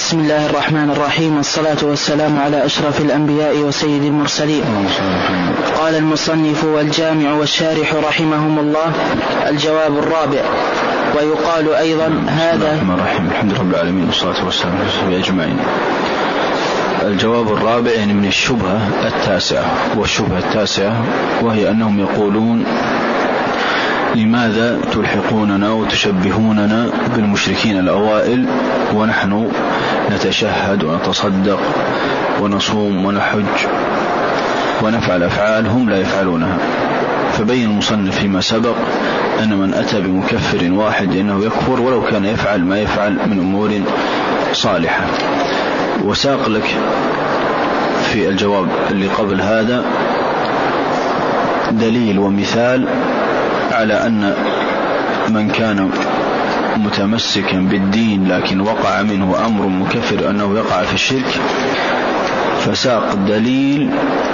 بسم الله الرحمن الرحيم، والصلاة والسلام على أشرف الأنبياء وسيد المرسلين. قال المصنف والجامع والشارح رحمهم الله: الجواب الرابع. ويقال أيضا هذا الحمد لله رب العالمين والصلاة والسلام على رسوله أجمعين. الجواب الرابع يعني من الشبهة التاسعة، والشبهة التاسعة وهي أنهم يقولون: لماذا تلحقوننا وتشبهوننا بالمشركين الأوائل ونحن نتشهد ونتصدق ونصوم ونحج ونفعل أفعال هم لا يفعلونها؟ فبين المصنف فيما سبق أن من أتى بمكفر واحد إنه يكفر ولو كان يفعل ما يفعل من أمور صالحة. وساق لك في الجواب اللي قبل هذا دليل ومثال على أن من كان متمسكا بالدين لكن وقع منه أمر مكفر أنه يقع في الشرك، فساق دليل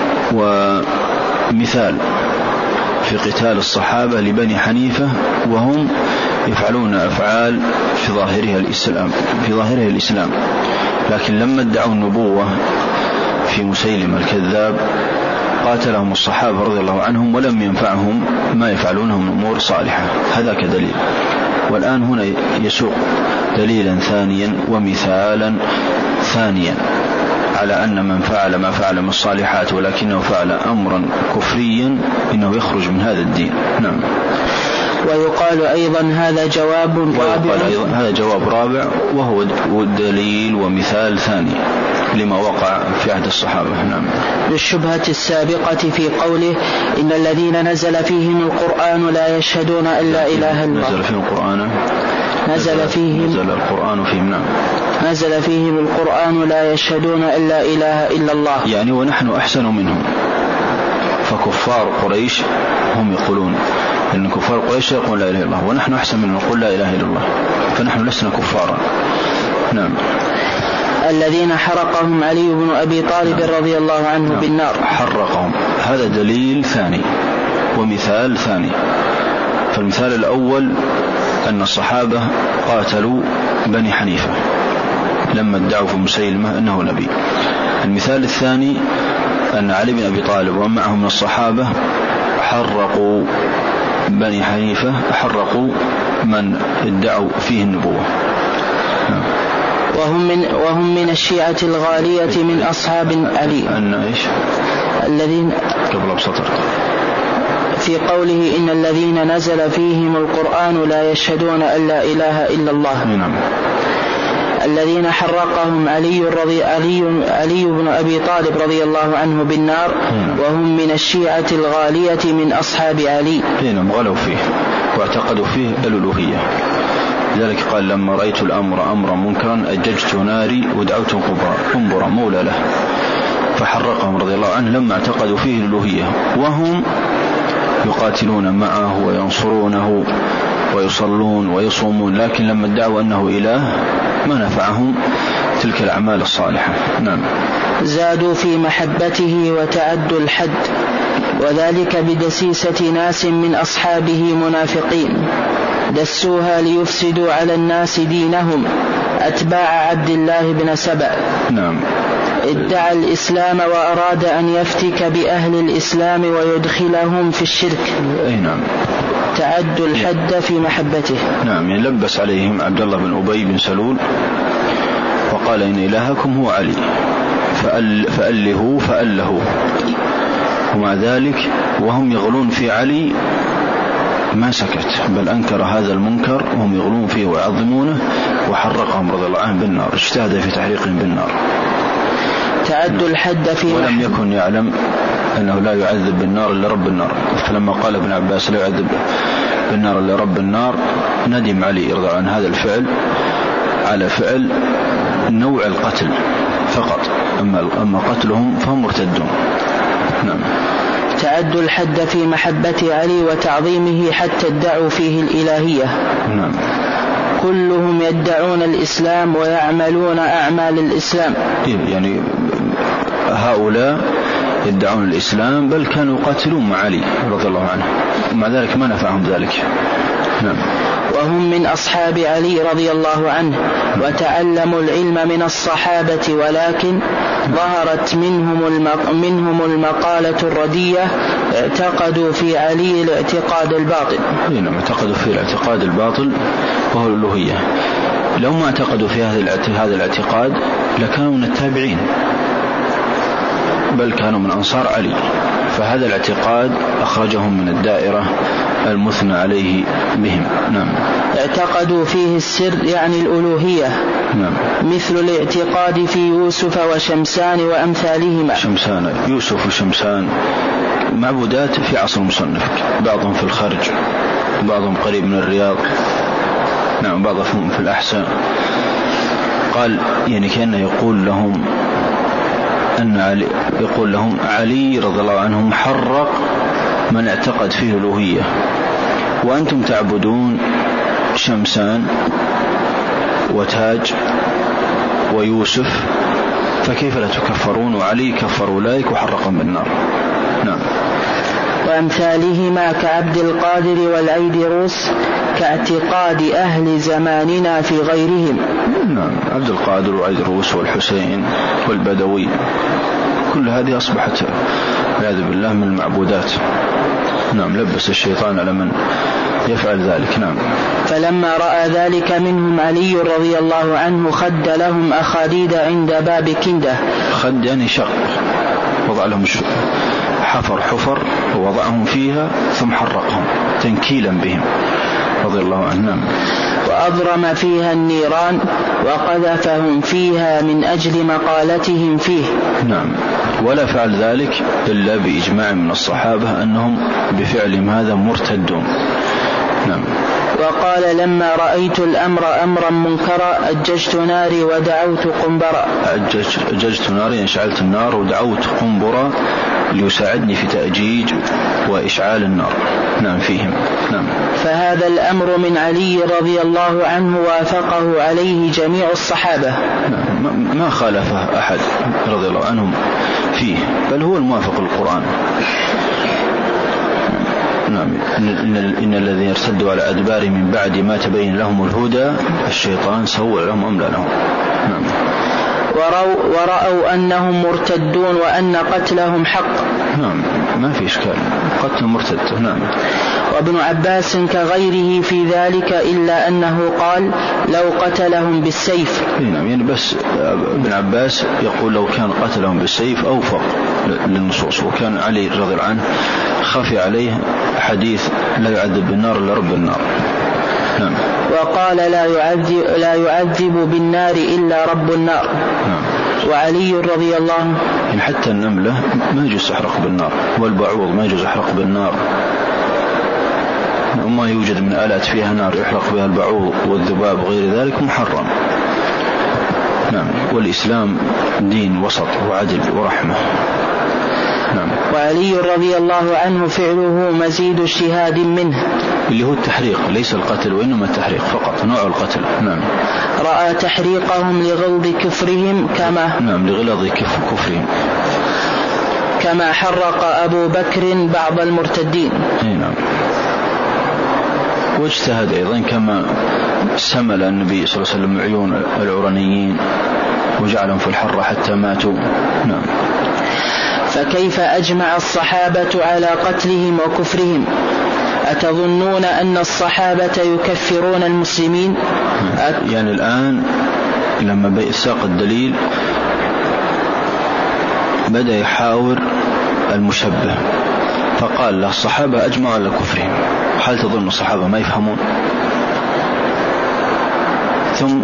ومثال في قتال الصحابة لبني حنيفة وهم يفعلون أفعال في ظاهرها الإسلام، لكن لما ادعوا النبوة في مسيلمة الكذاب قاتلهم الصحابة رضي الله عنهم ولم ينفعهم ما يفعلونه من أمور صالحة. هذا كدليل. والآن هنا يسوق دليلا ثانيا ومثالا ثانيا على أن من فعل ما فعل من الصالحات ولكنه فعل أمرا كفريا إنه يخرج من هذا الدين. نعم. ويقال أيضا هذا جواب رابع. هذا جواب رابع وهو دليل ومثال ثاني لما وقع في عهد الصحابة. نعم. للشبهة السابقة في قوله: إن الذين نزل فيهم القرآن لا يشهدون إلا إله الله. نزل فيهم القرآن لا يشهدون إلا إله إلا الله، يعني ونحن أحسن منهم. فكفار قريش هم يقولون إن كفار قريش يقول لا إله إلا الله، ونحن أحسن منهم نقول لا إله إلا الله، فنحن لسنا كفارا. نعم. الذين حرقهم علي بن أبي طالب رضي الله عنه بالنار. حرقهم، هذا دليل ثاني ومثال ثاني. فالمثال الأول أن الصحابة قاتلوا بني حنيفة لما ادعوا في مسيلمة أنه نبي. المثال الثاني أن علي بن أبي طالب ومعه من الصحابة حرقوا بني حنيفة، حرقوا من ادعوا فيه النبوة. وهم من الشيعة الغالية من أصحاب علي. الذين قبل بسطر في قوله: إن الذين نزل فيهم القرآن لا يشهدون أن لا إله إلا الله. نعم. الذين حرقهم علي بن أبي طالب رضي الله عنه بالنار. وهم من الشيعة الغالية من أصحاب علي. نعم. غلوا فيه واعتقدوا فيه الألوهية. لذلك قال: لما رأيت الأمر أمرا منكرا أججت ناري ودعوت قنبرا مولى له، فحرقهم رضي الله عنه لما اعتقدوا فيه الألوهية، وهم يقاتلون معه وينصرونه ويصلون ويصومون، لكن لما ادعوا أنه إله ما نفعهم تلك الأعمال الصالحة. نعم. زادوا في محبته وتعدوا الحد، وذلك بدسيسة ناس من أصحابه منافقين دسوها ليفسدوا على الناس دينهم، أتباع عبد الله بن سبأ. نعم. ادعى الإسلام وأراد أن يفتك بأهل الإسلام ويدخلهم في الشرك. نعم. تعدوا الحد في محبته. نعم. يلبس عليهم عبد الله بن أبي بن سلول وقال: إن إلهكم هو علي فأله، ومع ذلك وهم يغلون في علي ما سكت، بل أنكر هذا المنكر وهم يغلون فيه ويعظمونه، وحرقهم رضي الله عنه بالنار، اجتهد في تحريقهم بالنار. تعدوا الحد في ولم يكن يعلم أنه لا يعذب بالنار إلا رب النار، فلما قال ابن عباس لا يعذب بالنار إلا رب النار ندم علي رضي الله عنه هذا الفعل على فعل نوع القتل فقط، أما قتلهم فهم مرتدون. نعم. تعدوا الحد في محبة علي وتعظيمه حتى ادعوا فيه الإلهية. نعم. كلهم يدعون الإسلام ويعملون أعمال الإسلام. يعني هؤلاء يدعون الإسلام بل كانوا يقاتلون مع علي رضي الله عنه، ومع ذلك ما نفعهم ذلك. نعم. وهم من أصحاب علي رضي الله عنه وتعلموا العلم من الصحابة، ولكن ظهرت منهم المقالة الردية، اعتقدوا في علي الاعتقاد الباطل. نعم، اعتقدوا في الاعتقاد الباطل وهو الألوهية. لو ما اعتقدوا في هذا الاعتقاد لكانوا من التابعين، بل كانوا من أنصار علي، فهذا الاعتقاد أخرجهم من الدائرة المثنى عليه بهم. نعم. اعتقدوا فيه السر يعني الألوهية. نعم. مثل الاعتقاد في يوسف وشمسان وأمثالهما. شمسان، يوسف وشمسان معبودات في عصر المصنف، بعضهم في الخرج، بعضهم قريب من الرياض، نعم، بعضهم في الأحساء. قال يعني كأنه يقول لهم علي رضي الله عنه حرق من اعتقد فيه الألوهية، وأنتم تعبدون شمسان وتاج ويوسف، فكيف لا تكفرون؟ وعلي كفر أولئك وحرقهم بالنار. نعم. وأمثالهما كعبد القادر والأيدروس كاعتقاد أهل زماننا في غيرهم. نعم، عبد القادر والأيدروس والحسين والبدوي، كل هذه أصبحت والعياذ بالله من المعبودات. نعم، لبس الشيطان على من يفعل ذلك. نعم. فلما رأى ذلك منهم علي رضي الله عنه خد لهم أخاديد عند باب كندة. خد يعني شق، وضع لهم حفر ووضعهم فيها ثم حرقهم تنكيلا بهم رضي الله عنهم. وأضرم فيها النيران وقذفهم فيها من أجل مقالتهم فيه. نعم. ولا فعل ذلك إلا بإجماع من الصحابة أنهم بفعلهم هذا مرتدون. نعم. وقال لما رأيت الأمر أمرا منكرا أججت ناري ودعوت قنبرا. أججت ناري، انشعلت النار، ودعوت قنبرا ليساعدني في تأجيج وإشعال النار. نعم فيهم. نعم. فهذا الأمر من علي رضي الله عنه وافقه عليه جميع الصحابة. نعم. ما خالفه أحد رضي الله عنهم فيه، بل هو الموافق للقرآن. نعم. إن الذين ارتدوا على أدبارهم من بعد ما تبين لهم الهدى الشيطان سول لهم أملى لهم. نعم. ورأوا أنهم مرتدون وأن قتلهم حق. نعم، ما في إشكال، قتل مرتد. نعم. وابن عباس كغيره في ذلك، إلا أنه قال لو قتلهم بالسيف. نعم، يعني بس ابن عباس يقول لو كان قتلهم بالسيف أوفق للنصوص، وكان علي رضي الله عنه خفي عليه حديث لا يعذب بالنار إلا رب النار. نعم. وقال لا يعذب بالنار إلا رب النار. نعم. وعلي رضي الله عنه يعني حتى النملة ما يجوز يحرق بالنار، والبعوض ما يجوز يحرق بالنار، وما يوجد من آلات فيها نار يحرق بها البعوض والذباب وغير ذلك محرم. نعم. والإسلام دين وسط وعدل ورحمة. نعم. وعلي رضي الله عنه فعله مزيد اجتهاد منه، اللي هو التحريق، ليس القتل وإنما التحريق فقط، نوع القتل. نعم. رأى تحريقهم لغلظ كفرهم لغلظ كفرهم كما حرق أبو بكر بعض المرتدين. نعم. واجتهد أيضا كما سمل النبي صلى الله عليه وسلم عيون العرنيين وجعلهم في الحرة حتى ماتوا. نعم. فكيف أجمع الصحابة على قتلهم وكفرهم؟ أتظنون أن الصحابة يكفرون المسلمين؟ يعني الآن لما ساق الدليل بدأ يحاور المشبه، فقال له الصحابة أجمعوا على كفرهم، هل تظن الصحابة ما يفهمون؟ ثم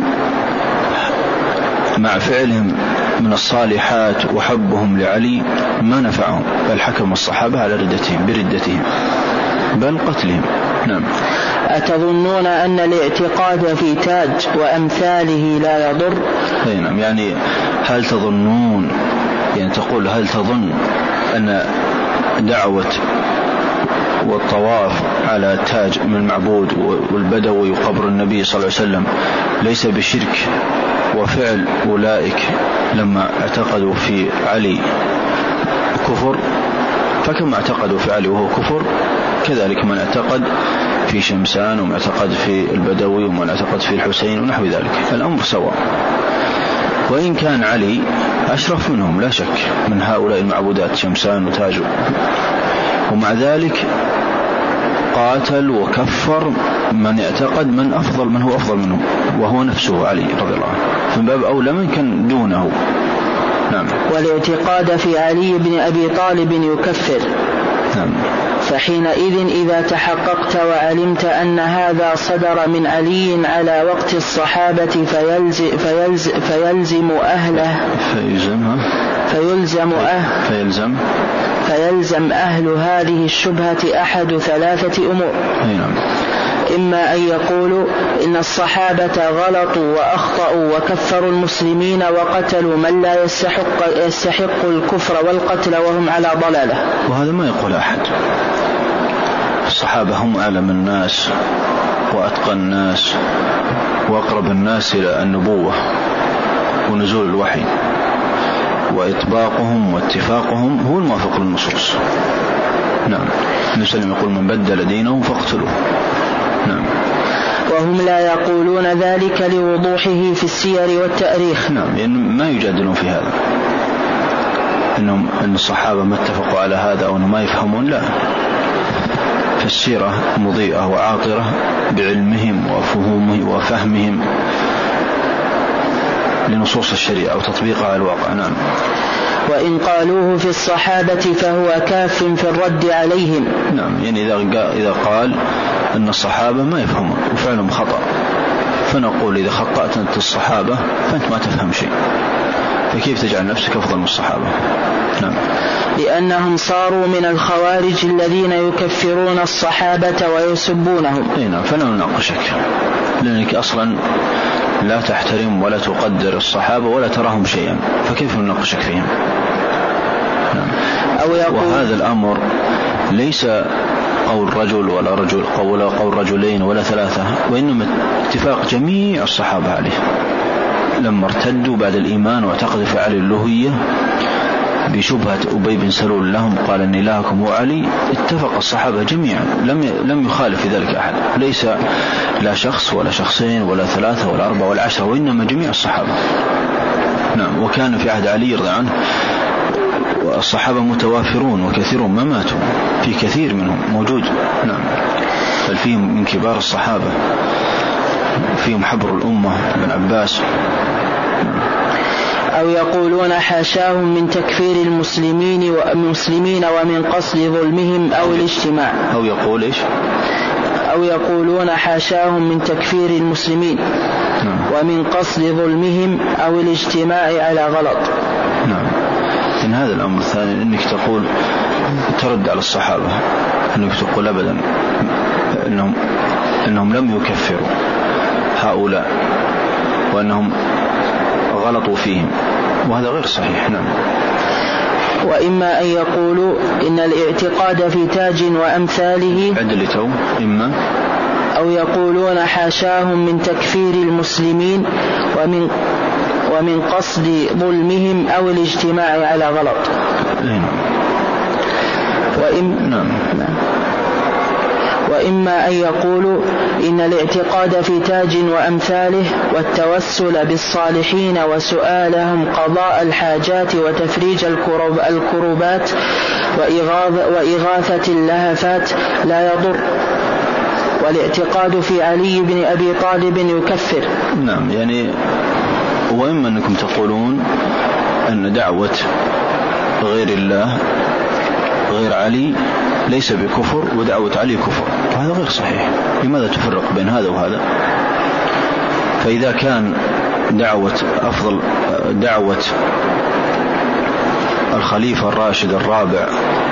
مع فعلهم من الصالحات وحبهم لعلي ما نفعهم، بل حكم الصحابة على بردتهم بل قتلهم. نعم. أتظنون أن الاعتقاد في تاج وأمثاله لا يضر؟ نعم. يعني هل تظنون، يعني تقول هل تظن أن دعوة والطواف على تاج من المعبود والبدوي وقبر النبي صلى الله عليه وسلم ليس بشرك، وفعل أولئك لما اعتقدوا في علي كفر، فكما اعتقدوا في علي وهو كفر كذلك من اعتقد في شمسان ومن اعتقد في البدوي ومن اعتقد في الحسين ونحو ذلك، الأمر سواء. وإن كان علي أشرف منهم لا شك من هؤلاء المعبودات شمسان وتاج، ومع ذلك قاتل وكفر من اعتقد من هو أفضل منه وهو نفسه علي رضي الله عنه، من باب أولى من كان دونه. نعم. والاعتقاد في علي بن أبي طالب يكفر. نعم. فحينئذ إذا تحققت وعلمت أن هذا صدر من علي على وقت الصحابة فيلزم أهل هذه الشبهة أحد ثلاثة أمور. إما أن يقولوا إن الصحابة غلطوا وأخطأوا وكفروا المسلمين وقتلوا من لا يستحق الكفر والقتل وهم على ضلالة، وهذا ما يقول أحد. الصحابة هم أعلم الناس وأتقى الناس وأقرب الناس إلى النبوة ونزول الوحي، وإطباقهم واتفاقهم هو الموافق للنصوص. نعم. النبي يقول من بدل دينه فاقتلوه. نعم. وهم لا يقولون ذلك لوضوحه في السير والتاريخ. نعم، يعني ما يجادلون في هذا أن الصحابة ما اتفقوا على هذا أو ما يفهمون، لا، فالسيرة مضيئة وعاطرة بعلمهم وفهمهم لنصوص الشريعة وتطبيقها على الواقع. نعم. وإن قالوه في الصحابة فهو كاف في الرد عليهم. نعم، يعني إذا قال أن الصحابة ما يفهمون وفعلهم خطأ، فنقول إذا خطأت أنت الصحابة فأنت ما تفهم شيء، فكيف تجعل نفسك أفضل من الصحابة؟ نعم. لأنهم صاروا من الخوارج الذين يكفرون الصحابة ويسبونهم. نعم، فلا نناقشك، لأنك أصلا لا تحترم ولا تقدر الصحابة ولا تراهم شيئا، فكيف نناقشك فيهم؟ نعم. وهذا الأمر ليس قول رجل ولا قول رجلين ولا ثلاثة، وإنما اتفاق جميع الصحابة عليه لما ارتدوا بعد الإيمان واعتقدوا في علي الألوهية بشبهة أبي بن سلول لهم قال إن إلهكم هو علي. اتفق الصحابة جميعا، لم يخالف في ذلك أحد، ليس لا شخص ولا شخصين ولا ثلاثة ولا أربعة ولا 10، وإنما جميع الصحابة. نعم. وكان في عهد علي رضي عنه والصحابة متوافرون وكثيرون ما ماتوا، في كثير منهم موجود. نعم. بل فيهم من كبار الصحابة، فيهم حبر الأمة بن عباس. أو يقولون حاشاهم من تكفير المسلمين ومن قصد ظلمهم أو الاجتماع. أو يقولون حاشاهم من تكفير المسلمين ومن قصد ظلمهم أو الاجتماع على غلط. نعم. إن هذا الأمر الثاني أنك تقول ترد على الصحابة، أنك تقول أبدا أنهم لم يكفروا هؤلاء وأنهم غلطوا فيهم، وهذا غير صحيح. نعم. وإما أن يقولوا إن الاعتقاد في تاج وأمثاله إما أو يقولون حاشاهم من تكفير المسلمين ومن قصد ظلمهم أو الاجتماع على غلط. وإما أن يقولوا إن الاعتقاد في تاج وأمثاله والتوسل بالصالحين وسؤالهم قضاء الحاجات وتفريج الكروبات وإغاثة اللهفات لا يضر، والاعتقاد في علي بن أبي طالب يكفر. نعم. يعني وإما أنكم تقولون أن دعوة غير الله غير علي ليس بكفر ودعوة علي كفر، وهذا غير صحيح. لماذا تفرق بين هذا وهذا؟ فإذا كان دعوة الخليفة الراشد الرابع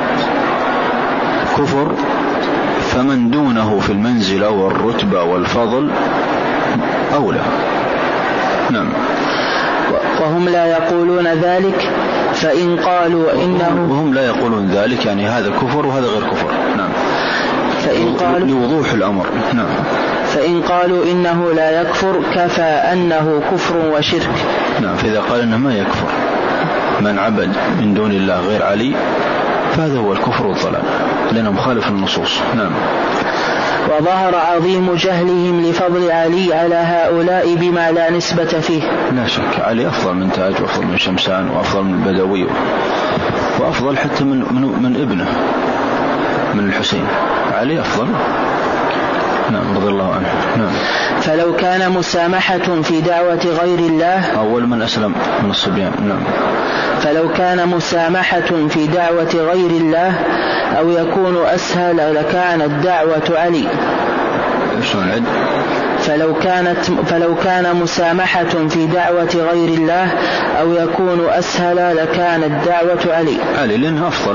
كفر، فمن دونه في المنزلة والرتبة والفضل أولى. نعم. وهم لا يقولون ذلك، فإن قالوا إنه وهم لا يقولون ذلك، يعني هذا كفر وهذا غير كفر. نعم. فإن قالوا لوضوح الأمر. نعم. فإن قالوا إنه لا يكفر كفى أنه كفر وشرك. نعم. فإذا قال إنه ما يكفر من عبد من دون الله غير علي فهذا هو الكفر والضلال. لأنه مخالف النصوص. نعم. وظهر عظيم جهلهم لفضل علي على هؤلاء بما لا نسبة فيه. لا شك علي أفضل من تاج وأفضل من شمسان وأفضل من البدوي وأفضل حتى من ابنه من الحسين. علي أفضل. نعم رضي الله عنه. نعم. فلو كان مسامحة في دعوة غير الله أول من أسلم من الصبيان. نعم. فلو كان مسامحة في دعوة غير الله أو يكون أسهل لكانت دعوة علي. شلون العد؟ فلو كان مسامحة في دعوة غير الله أو يكون أسهل لكانت دعوة علي لأنها أفضل.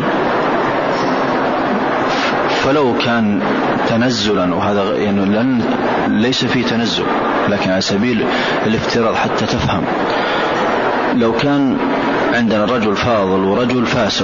فلو كان تنزلا، وهذا يعني لأن ليس فيه تنزل لكن على سبيل الافتراض حتى تفهم، لو كان عندنا رجل فاضل ورجل فاسق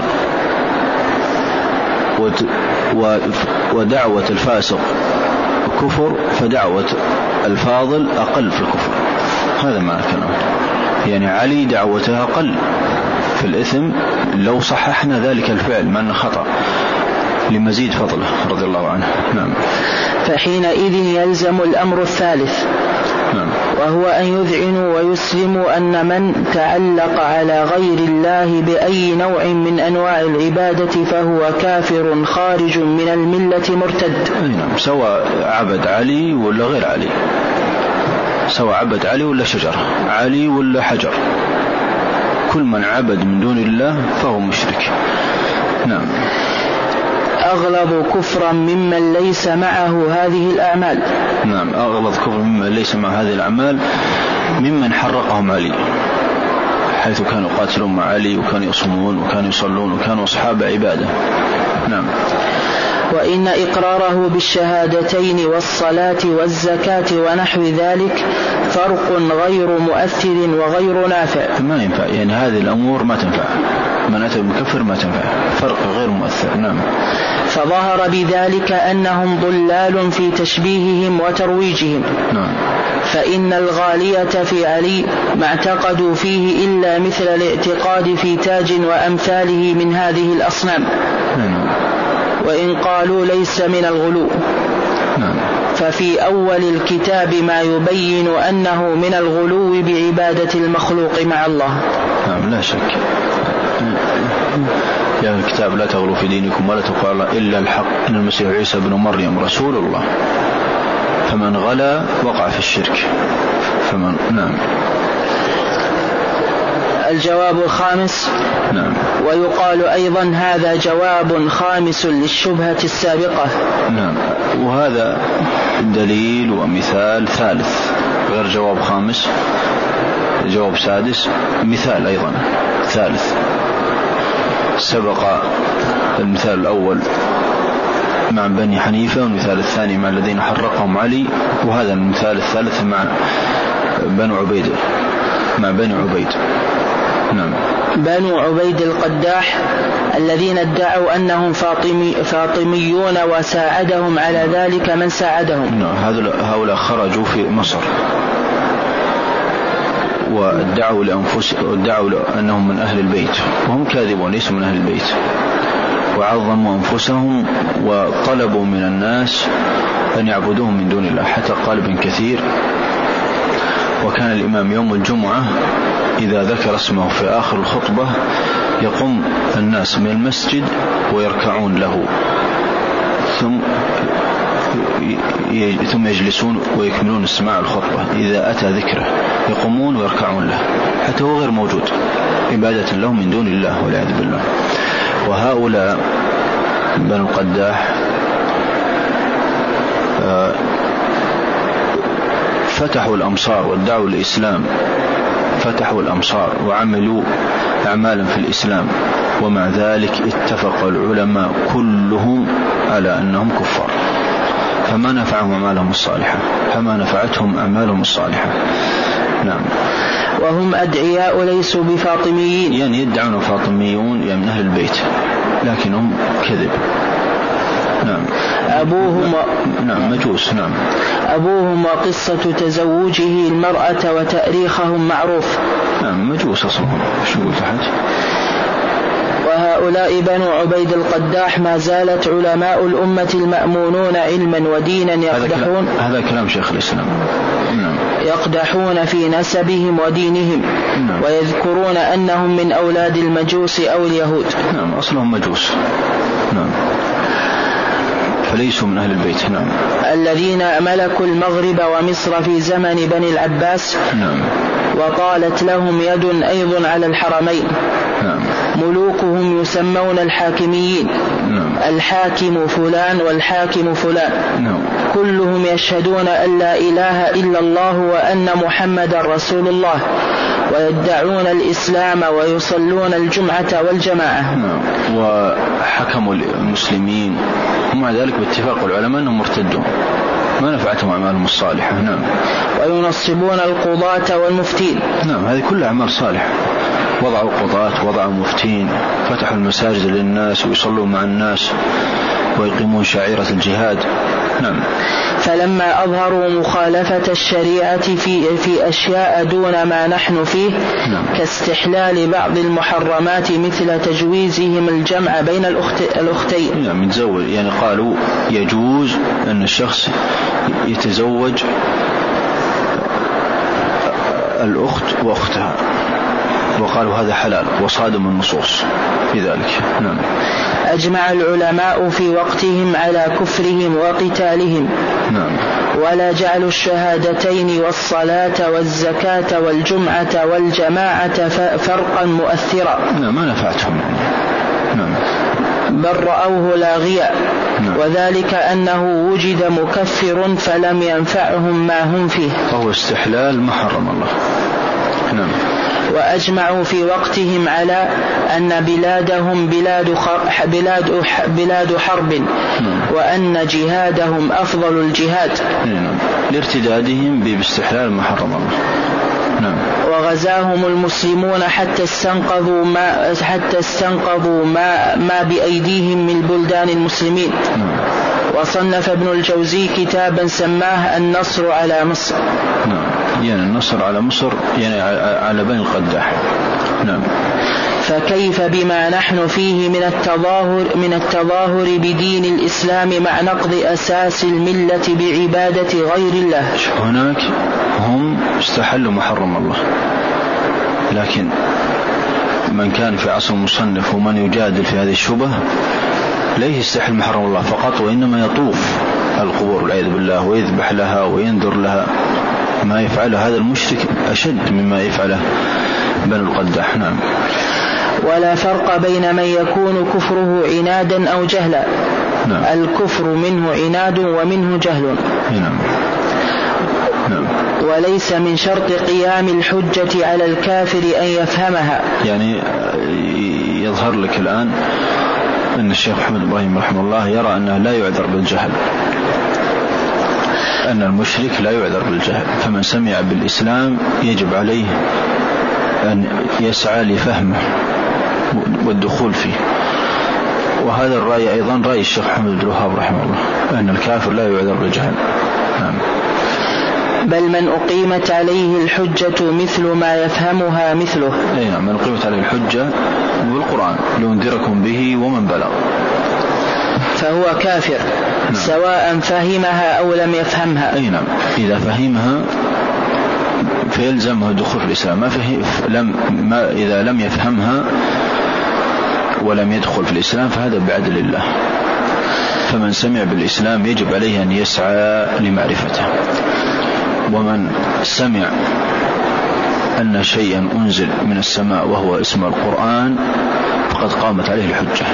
ودعوة الفاسق كفر فدعوة الفاضل أقل في الكفر، هذا معنى كلام. يعني علي دعوتها أقل في الإثم لو صححنا ذلك الفعل ما أنه خطأ لمزيد فضله رضي الله عنه. نعم. فحينئذ يلزم الأمر الثالث. نعم. وهو أن يذعنوا ويسلموا أن من تعلق على غير الله بأي نوع من أنواع العبادة فهو كافر خارج من الملة مرتد. نعم. سواء عبد علي ولا غير علي، سواء عبد علي ولا شجرة، علي ولا حجر، كل من عبد من دون الله فهو مشرك. نعم. أغلظ كفرا ممن ليس معه هذه الأعمال. نعم. أغلظ كفرا ممن ليس معه هذه الأعمال ممن حرقهم علي، حيث كانوا قاتلون مع علي وكانوا يصومون وكانوا يصلون وكانوا أصحاب عبادة. نعم. وإن إقراره بالشهادتين والصلاة والزكاة ونحو ذلك فرق غير مؤثر وغير نافع. ما ينفع، يعني هذه الأمور ما تنفع، من أتى بكفر ما تنفع، فرق غير مؤثر. نعم. فظهر بذلك أنهم ضلال في تشبيههم وترويجهم. نعم. فإن الغالية في علي ما اعتقدوا فيه إلا مثل الاعتقاد في تاج وأمثاله من هذه الأصنام. نعم. وإن قالوا ليس من الغلو. نعم. ففي أول الكتاب ما يبين أنه من الغلو بعبادة المخلوق مع الله. نعم. لا شك. يا الكتاب لا تغلوا في دينكم ولا تقولوا إلا الحق إن المسيح عيسى بن مريم رسول الله، فمن غلا وقع في الشرك. نعم. الجواب الخامس. نعم. ويقال أيضا هذا جواب خامس للشبهة السابقة. نعم. وهذا دليل ومثال ثالث غير جواب خامس، جواب سادس، مثال أيضا ثالث. سبق المثال الأول مع بني حنيفة، والمثال الثاني مع الذين حرقهم علي، وهذا المثال الثالث مع بنو عبيد، مع بني عبيد. نعم. بنو عبيد القداح الذين ادعوا أنهم فاطميون وساعدهم على ذلك من ساعدهم. نعم. هؤلاء خرجوا في مصر وادعوا أنهم من أهل البيت، وهم كاذبون ليسوا من أهل البيت، وعظموا أنفسهم وطلبوا من الناس أن يعبدوهم من دون الله، حتى قال ابن كثير: وكان الإمام يوم الجمعة إذا ذكر اسمه في آخر الخطبة يقوم الناس من المسجد ويركعون له، ثم يجلسون ويكملون استماع الخطبة. إذا أتى ذكره يقومون ويركعون له حتى هو غير موجود، عبادة له من دون الله والعياذ بالله. وهؤلاء بنو القداح فتحوا الأمصار وادعوا الإسلام، فتحوا الأمصار وعملوا أعمالا في الإسلام، ومع ذلك اتفق العلماء كلهم على أنهم كفار، فما نفعهم أعمالهم الصالحة، فما نفعتهم أعمالهم الصالحة. نعم. وهم أدعياء ليسوا بفاطميين، يعني يدعون فاطميون يعني من أهل البيت، لكنهم كذب. نعم. أبوهم نعم مجوس. نعم. أبوهم وقصة تزوجه المرأة وتأريخهم معروف. نعم مجوس أصلهم. شو قلت حاج؟ هؤلاء بنو عبيد القداح ما زالت علماء الأمة المأمونون علما ودينا يقدحون. هذا كلام شيخ الإسلام. نعم. يقدحون في نسبهم ودينهم. نعم. ويذكرون أنهم من أولاد المجوس أو اليهود. نعم أصلهم مجوس. نعم فليسوا من أهل البيت. نعم. الذين ملكوا المغرب ومصر في زمن بني العباس. نعم. وطالت لهم يد أيضا على الحرمين. نعم. ملوكهم يسمون الحاكميين. نعم. الحاكم فلان والحاكم فلان. نعم. كلهم يشهدون أن لا إله إلا الله وأن محمد رسول الله ويدعون الإسلام ويصلون الجمعة والجماعة. نعم. وحكموا المسلمين ومع ذلك باتفاق العلماء أنهم مرتدون ما نفعتهم أعمالهم الصالحة. نعم. وينصبون القضاة والمفتين. نعم هذه كلها أعمال صالحة. وضعوا القضاة وضعوا المفتين فتحوا المساجد للناس ويصلون مع الناس ويقيمون شعيرة الجهاد. نعم. فلما أظهروا مخالفة الشريعة في أشياء دون ما نحن فيه. نعم. كاستحلال بعض المحرمات مثل تجويزهم الجمع بين الأختين. نعم يتزوج يعني قالوا يجوز أن الشخص يتزوج الأخت وأختها وقالوا هذا حلال وصادم النصوص في ذلك. نعم. أجمع العلماء في وقتهم على كفرهم وقتالهم. نعم. ولا جعلوا الشهادتين والصلاة والزكاة والجمعة والجماعة فرقا مؤثرا. نعم ما نفعتهم. نعم. بل رأوه لاغيا. نعم. وذلك أنه وجد مكفر فلم ينفعهم ما هم فيه وهو استحلال ما حرم الله. نعم. وأجمعوا في وقتهم على أن بلادهم بلاد حرب. وأن جهادهم أفضل الجهاد. لارتدادهم باستحلال ما حرم الله. نعم. وغزاهم المسلمون حتى استنقذوا ما بأيديهم من بلدان المسلمين. وصنف ابن الجوزي كتابا سماه النصر على مصر. نعم. يعني النصر على مصر يعني على بني القداح. نعم. فكيف بما نحن فيه من التظاهر بدين الإسلام مع نقض أساس الملة بعبادة غير الله. هناك هم استحلوا محرم الله لكن من كان في عصر المصنف ومن يجادل في هذه الشبه لا يستحل محرم الله فقط وإنما يطوف القبور والعياذ بالله ويذبح لها وينذر لها. ما يفعله هذا المشرك أشد مما يفعله بنو القداح. نعم. ولا فرق بين من يكون كفره عنادا أو جهلا. نعم. الكفر منه عناد ومنه جهل. نعم. نعم. وليس من شرط قيام الحجة على الكافر أن يفهمها. يعني يظهر لك الآن أن الشيخ محمد إبراهيم رحمه الله يرى أنه لا يعذر بالجهل أن المشرك لا يعذر بالجهل فمن سمع بالإسلام يجب عليه أن يسعى لفهمه والدخول فيه. وهذا الرأي أيضا رأي الشيخ محمد بن الوهاب رحمه الله أن الكافر لا يعذر بالجهل. نعم. بل من أقيمت عليه الحجة مثل ما يفهمها مثله. أي نعم. من أقيمت عليه الحجة بالقرآن لينذركم به ومن بلغ فهو كافر. نعم. سواء فهمها أو لم يفهمها. أي نعم. إذا فهمها فيلزمه الدخول في الإسلام إذا لم يفهمها ولم يدخل في الإسلام فهذا بعدل الله. فمن سمع بالإسلام يجب عليه أن يسعى لمعرفته. ومن سمع أن شيئا أنزل من السماء وهو اسم القرآن فقد قامت عليه الحجة.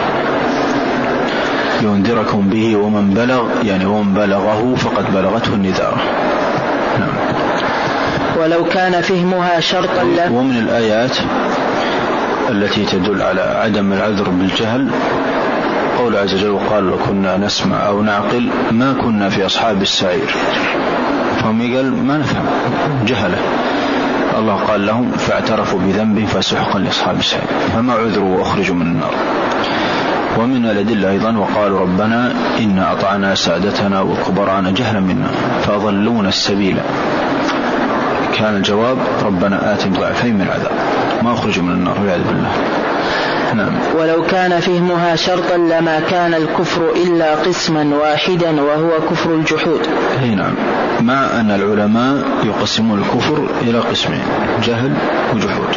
ينذركم به ومن بلغ يعني ومن بلغه فقد بلغته النذارة. نعم. ولو كان فهمها شرطا له. ومن الآيات التي تدل على عدم العذر بالجهل قول عز وجل وقال لو كنا نسمع أو نعقل ما كنا في أصحاب السعير. فهم قال ما نفهم جهله. الله قال لهم فاعترفوا بذنبهم فسحقا لأصحاب السعير فما عذروا وأخرجوا من النار. ومن الأدلة أيضا وقالوا ربنا إنا أطعنا سادتنا وكبرانا جهلا منا فأضلونا السبيل كان الجواب ربنا آتهم ضعفين من العذاب، ما أخرج من النار والعياذ بالله. نعم. ولو كان فهمها شرطا لما كان الكفر إلا قسما واحدا وهو كفر الجحود. نعم، مع أن العلماء يقسمون الكفر إلى قسمين، جهل وجحود.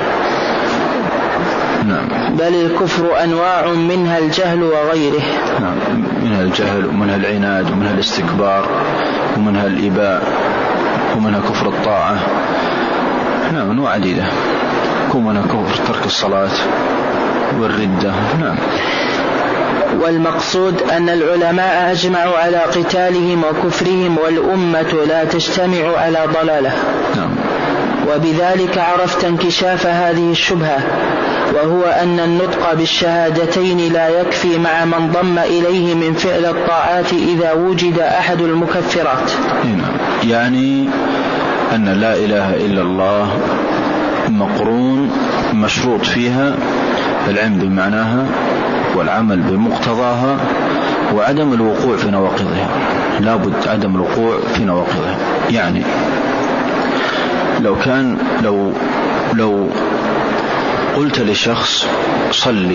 نعم. بل الكفر أنواع منها الجهل وغيره. نعم، منها الجهل ومنها العناد ومنها الاستكبار ومنها الإباء ومنها كفر الطاعة. نعم، أنواع عديدة. ومنها كفر ترك الصلاة والردة. نعم. والمقصود أن العلماء أجمعوا على قتالهم وكفرهم، والأمة لا تجتمع على ضلاله. نعم. وبذلك عرفت انكشاف هذه الشبهة، وهو أن النطق بالشهادتين لا يكفي مع من ضم إليه من فعل الطاعات إذا وجد أحد المكفرات. يعني أن لا إله إلا الله مقرون مشروط فيها العلم بمعناها والعمل بمقتضاها وعدم الوقوع في نواقضها، لا بد عدم الوقوع في نواقضها. يعني لو قلت لشخص صلي،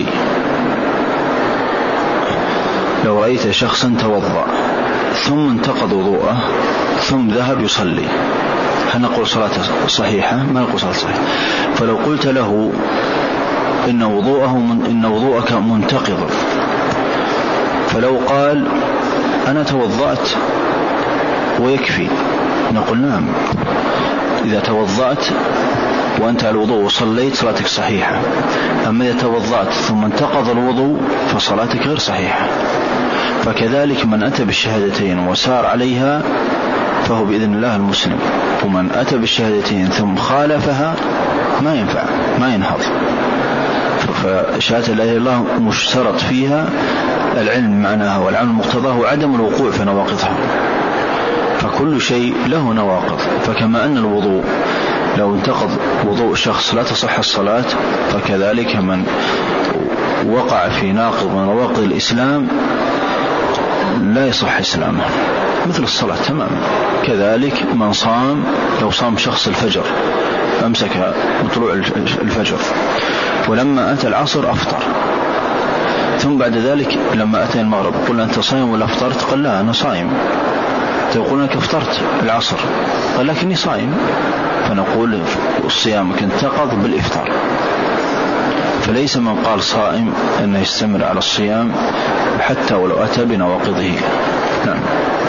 لو رأيت شخصا توضأ ثم انتقض وضوءه ثم ذهب يصلي، هل نقول صلاته صحيحة؟ ما نقول صلاته صحيحة. فلو قلت له إن وضوءك منتقض، فلو قال أنا توضأت ويكفي، نقول نعم، إذا توضأت وأنت على الوضوء وصليت صلاتك صحيحة. أما إذا توضأت ثم انتقض الوضوء فصلاتك غير صحيحة. فكذلك من أتى بالشهادتين وسار عليها فهو بإذن الله المسلم، ومن أتى بالشهادتين ثم خالفها ما ينفع، ما ينهض. فشهادة لا إله إلا الله مشترط فيها العلم معناها والعمل مقتضاه وعدم الوقوع في نواقضها. فكل شيء له نواقض. فكما أن الوضوء لو انتقض وضوء شخص لا تصح الصلاة، فكذلك من وقع في ناقض من نواقض الإسلام لا يصح إسلامه، مثل الصلاة تماما. كذلك من صام، لو صام شخص الفجر، أمسك بطلوع الفجر ولما أتى العصر أفطر، ثم بعد ذلك لما أتى المغرب قلنا أنت صايم ولا أفطرت؟ قال لا أنا صايم. تقول لك أفطرت العصر، قال لكني صايم. فنقول صيامك انتقض بالإفطار. فليس من قال صائم أنه يستمر على الصيام حتى ولو أتى بنواقضه. نعم.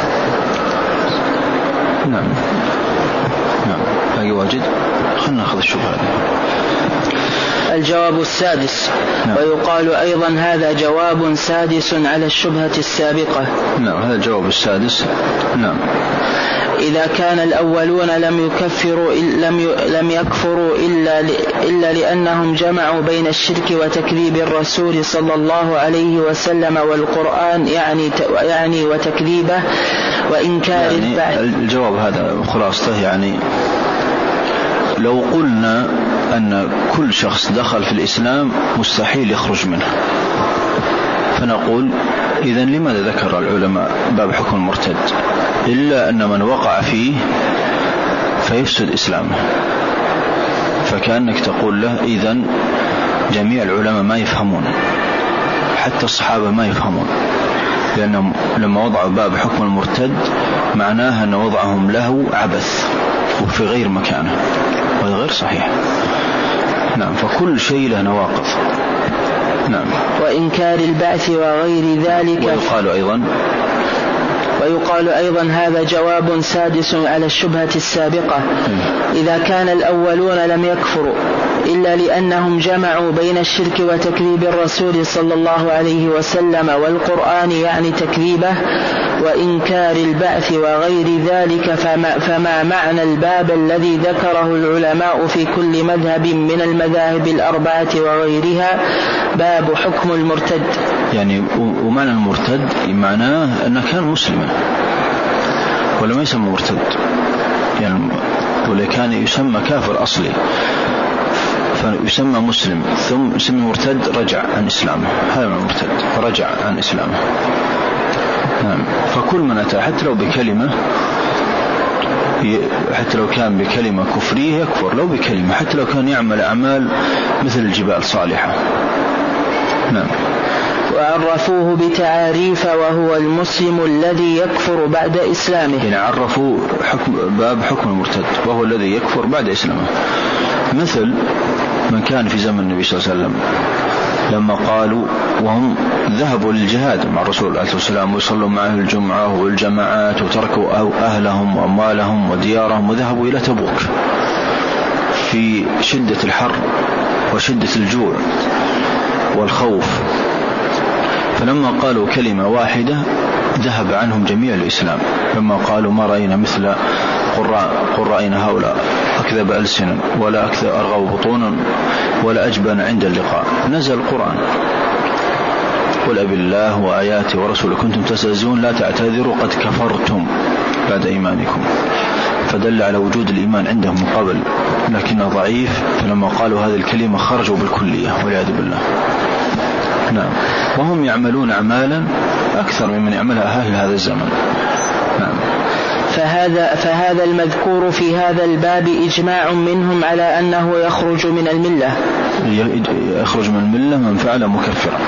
نعم. نعم. باقي واجد، خلنا نأخذ الشبهة. الجواب السادس. نعم. ويقال أيضا هذا جواب سادس على الشبهة السابقة. نعم، هذا الجواب السادس. نعم. إذا كان الأولون لم يكفروا إلا لأنهم جمعوا بين الشرك وتكذيب الرسول صلى الله عليه وسلم والقرآن، يعني وتكذيبه وإنكار البعث. الجواب هذا خلاصته، يعني لو قلنا أن كل شخص دخل في الإسلام مستحيل يخرج منه، فنقول إذن لماذا ذكر العلماء باب حكم المرتد؟ إلا أن من وقع فيه فيفسد إسلامه. فكأنك تقول له إذن جميع العلماء ما يفهمون، حتى الصحابة ما يفهمون، لأنهم لما وضعوا باب حكم المرتد معناها أن وضعهم له عبث وفي غير مكانه، وهذا غير صحيح. نعم. فكل شيء له نواقض. نعم. وإنكار البعث وغير ذلك. ويقال أيضا هذا جواب سادس على الشبهة السابقة. إذا كان الأولون لم يكفروا إلا لأنهم جمعوا بين الشرك وتكذيب الرسول صلى الله عليه وسلم والقرآن، يعني تكذيبه وإنكار البعث وغير ذلك، فما معنى الباب الذي ذكره العلماء في كل مذهب من المذاهب الأربعة وغيرها باب حكم المرتد؟ يعني ومعنى المرتد معناه أنه كان مسلما ولم يسمى مرتد، يعني ولا كان يسمى كافر أصلي فيسمى مسلم، ثم يسمى مرتد رجع عن إسلامه، هذا المرتد رجع عن إسلامه. نعم. فكل من أتى حتى لو بكلمة حتى لو كان بكلمة كفرية يكفر، لو بكلمة، حتى لو كان يعمل أعمال مثل الجبال صالحة. نعم. وعرفوه بتعاريف وهو المسلم الذي يكفر بعد إسلامه، يعني عرفوا باب حكم المرتد وهو الذي يكفر بعد إسلامه، مثل من كان في زمن النبي صلى الله عليه وسلم لما قالوا وهم ذهبوا للجهاد مع الرسول عليه الصلاة والسلام ويصلوا معه الجمعة والجماعات وتركوا أهلهم وأموالهم وديارهم وذهبوا إلى تبوك في شدة الحر وشدة الجوع والخوف، فلما قالوا كلمة واحدة ذهب عنهم جميع الإسلام، لما قالوا ما رأينا مثل قل رأينا هؤلاء أكذب ألسنا ولا أكثر أرغب بطونا ولا أجبن عند اللقاء، نزل القرآن قل أبي الله وآياته ورسوله كنتم تستهزئون لا تعتذروا قد كفرتم بعد إيمانكم، فدل على وجود الإيمان عندهم من قبل لكنه ضعيف، فلما قالوا هذه الكلمة خرجوا بالكلية والعياذ بالله. نعم. وهم يعملون أعمالا أكثر ممن يعملها أهل هذا الزمن. نعم. فهذا المذكور في هذا الباب إجماع منهم على أنه يخرج من الملة، يخرج من الملة من فعل مكفرا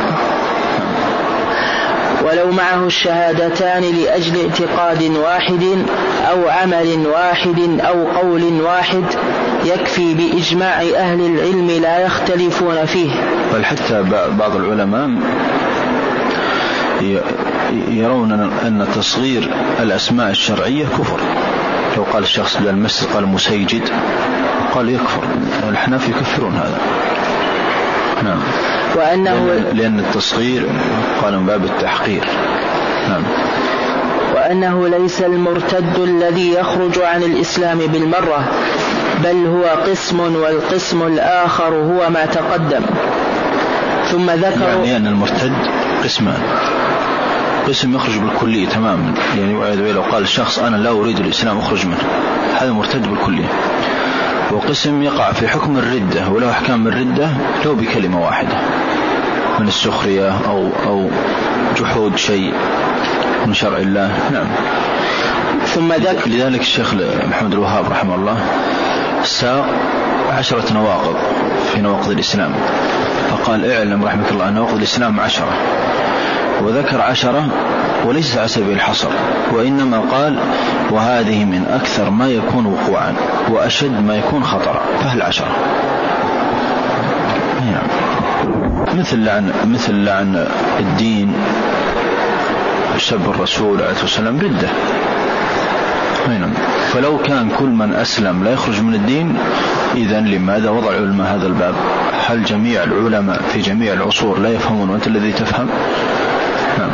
ولو معه الشهادتان لأجل اعتقاد واحد أو عمل واحد أو قول واحد يكفي بإجماع أهل العلم لا يختلفون فيه. بل حتى بعض العلماء يرون أن تصغير الأسماء الشرعية كفر، لو قال الشخص بالمسجد قال مسيجد قال يكفر، الحناف يكفرون هذا. نعم. لأن التصغير قال من باب التحقير. نعم. وأنه ليس المرتد الذي يخرج عن الإسلام بالمرة، بل هو قسم، والقسم الآخر هو ما تقدم. ثم ذكروا يعني أن المرتد قسمان، قسم يخرج بالكلية تماما، يعني لو قال الشخص أنا لا أريد الإسلام أخرج منه هذا مرتد بالكلية، وقسم يقع في حكم الردة وله أحكام الردة لو بكلمة واحدة من السخرية أو جحود شيء من شرع الله. نعم. ثم لذلك الشيخ محمد الوهاب رحمه الله ساق 10 نواقض في نواقض الإسلام، فقال اعلم رحمك الله أن نواقض الإسلام 10، وذكر 10 وليس على سبيل الحصر، وإنما قال وهذه من أكثر ما يكون وقوعا وأشد ما يكون خطرا، فهل 10. مثل لعن الدين، سب الرسول عليه الصلاة والسلام ردة. فلو كان كل من أسلم لا يخرج من الدين، إذن لماذا وضع العلماء هذا الباب؟ هل جميع العلماء في جميع العصور لا يفهمون وأنت الذي تفهم؟ نعم.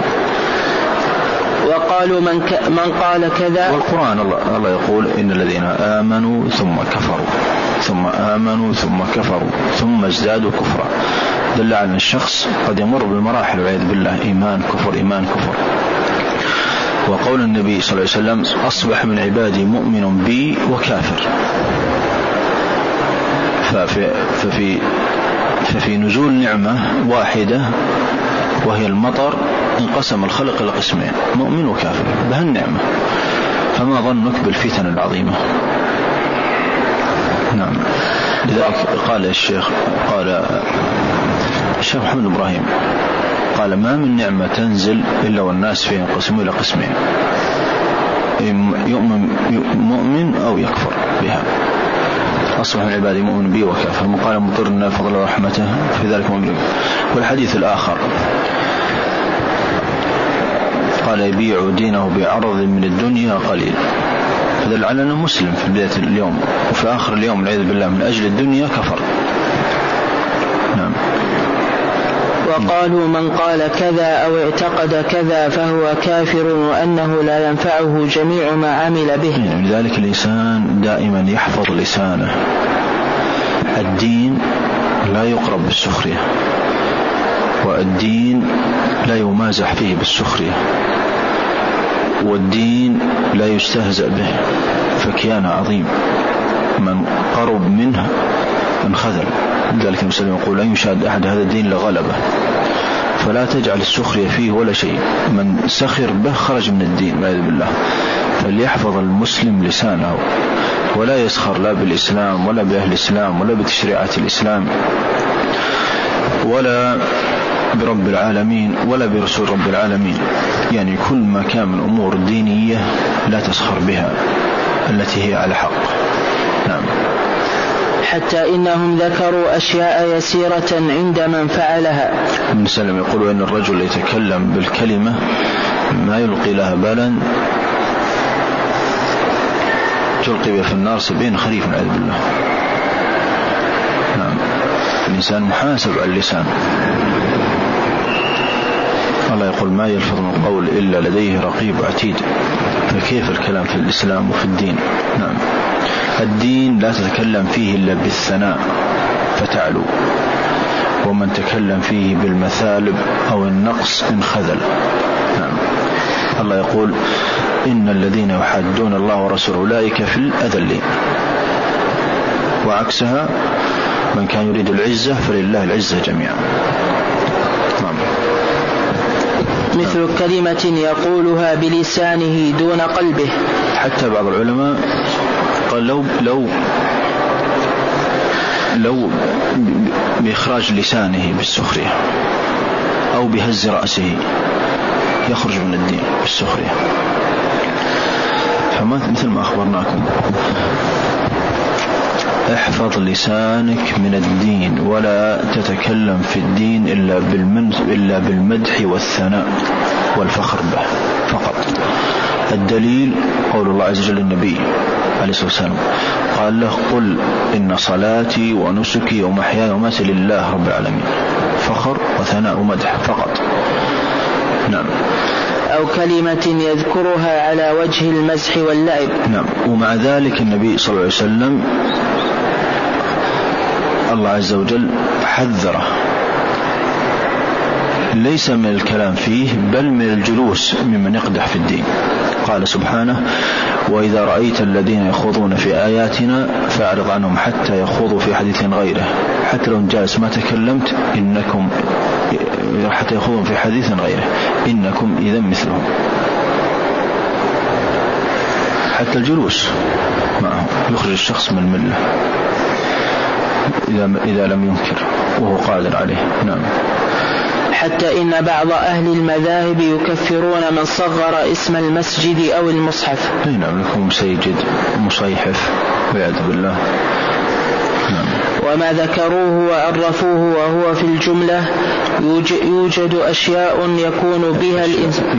وقالوا من قال كذا، والقرآن الله يقول إن الذين آمنوا ثم كفروا ثم آمنوا ثم كفروا ثم ازدادوا كفرا، دل على أن الشخص قد يمر بمراحل والعياذ بالله، إيمان كفر إيمان كفر. وقول النبي صلى الله عليه وسلم أصبح من عبادي مؤمن بي وكافر، ففي نزول نعمة واحدة وهي المطر انقسم الخلق إلى قسمين، مؤمن وكافر بهالنعمة، فما ظنك بالفتن العظيمة. نعم. لذلك قال الشيخ محمد إبراهيم قال ما من نعمة تنزل إلا والناس فيها ينقسمون إلى قسمين، مؤمن أو يكفر بها. أصبح من عبادي مؤمن بي وكافر، قال مضرنا فضل رحمته في ذلك مؤمن. والحديث الآخر قال يبيع دينه بعرض من الدنيا قليل، فدل على أنه مسلم في بداية اليوم، وفي آخر اليوم والعياذ بالله من أجل الدنيا كفر. نعم. وقالوا من قال كذا أو اعتقد كذا فهو كافر، وأنه لا ينفعه جميع ما عمل به. لذلك الإنسان دائما يحفظ لسانه، الدين لا يقرب بالسخرية، والدين لا يمازح فيه بالسخرية، والدين لا يستهزأ به، فكيان عظيم من قرب منه انخذل. لذلك المسلم يقول لا يشاد أحد هذا الدين لغلبه، فلا تجعل السخرية فيه ولا شيء. من سخر به خرج من الدين والعياذ بالله. فليحفظ المسلم لسانه ولا يسخر لا بالإسلام ولا بأهل الإسلام ولا بتشريعات الإسلام ولا برب العالمين ولا برسول رب العالمين. يعني كل ما كان من أمور دينية لا تسخر بها التي هي على حق. نعم. حتى إنهم ذكروا أشياء يسيرة عند من فعلها. ابن سلم يقول أن الرجل يتكلم بالكلمة ما يلقي لها بالا تلقي بها في النار 70 خريفا والعياذ بالله. نعم. الإنسان محاسب على اللسان. الله يقول ما يلفظ من قول إلا لديه رقيب عتيد. فكيف الكلام في الإسلام وفي الدين؟ نعم. الدين لا تتكلم فيه إلا بالثناء فتعلو، ومن تكلم فيه بالمثالب أو النقص انخذل. نعم. الله يقول إن الذين يحادون الله ورسوله أولئك في الأذلين، وعكسها من كان يريد العزة فلله العزة جميعا. نعم. مثل كلمة يقولها بلسانه دون قلبه. حتى بعض العلماء قال لو بإخراج لسانه بالسخرية أو بهز رأسه يخرج من الدين بالسخرية. فمثل ما أخبرناكم احفظ لسانك من الدين ولا تتكلم في الدين إلا بالمدح والثناء والفخر به فقط. الدليل قول الله عز وجل للنبي عليه الصلاة والسلام قال له قل إن صلاتي ونسكي ومحياي ومماتي لله رب العالمين. فخر وثناء ومدح فقط. نعم. أو كلمة يذكرها على وجه المزح واللعب. نعم. ومع ذلك النبي صلى الله عليه وسلم الله عز وجل حذره ليس من الكلام فيه بل من الجلوس ممن يقدح في الدين. قال سبحانه وإذا رأيت الذين يخوضون في آياتنا فأعرض عنهم حتى يخوضوا في حديث غيره. حتى لو جالس ما تكلمت حتى يخوضوا في حديث غيره إنكم إذا مثلهم. حتى الجلوس معه يخرج الشخص من الملة إذا لم ينكر وهو قادر عليه. نعم. حتى إن بعض أهل المذاهب يكفرون من صغر اسم المسجد أو المصحف. نعم. لكم سيجد مصيحف والعياذ بالله. نعم. وما ذكروه وعرفوه وهو في الجملة يوجد أشياء يكون بها الإنسان.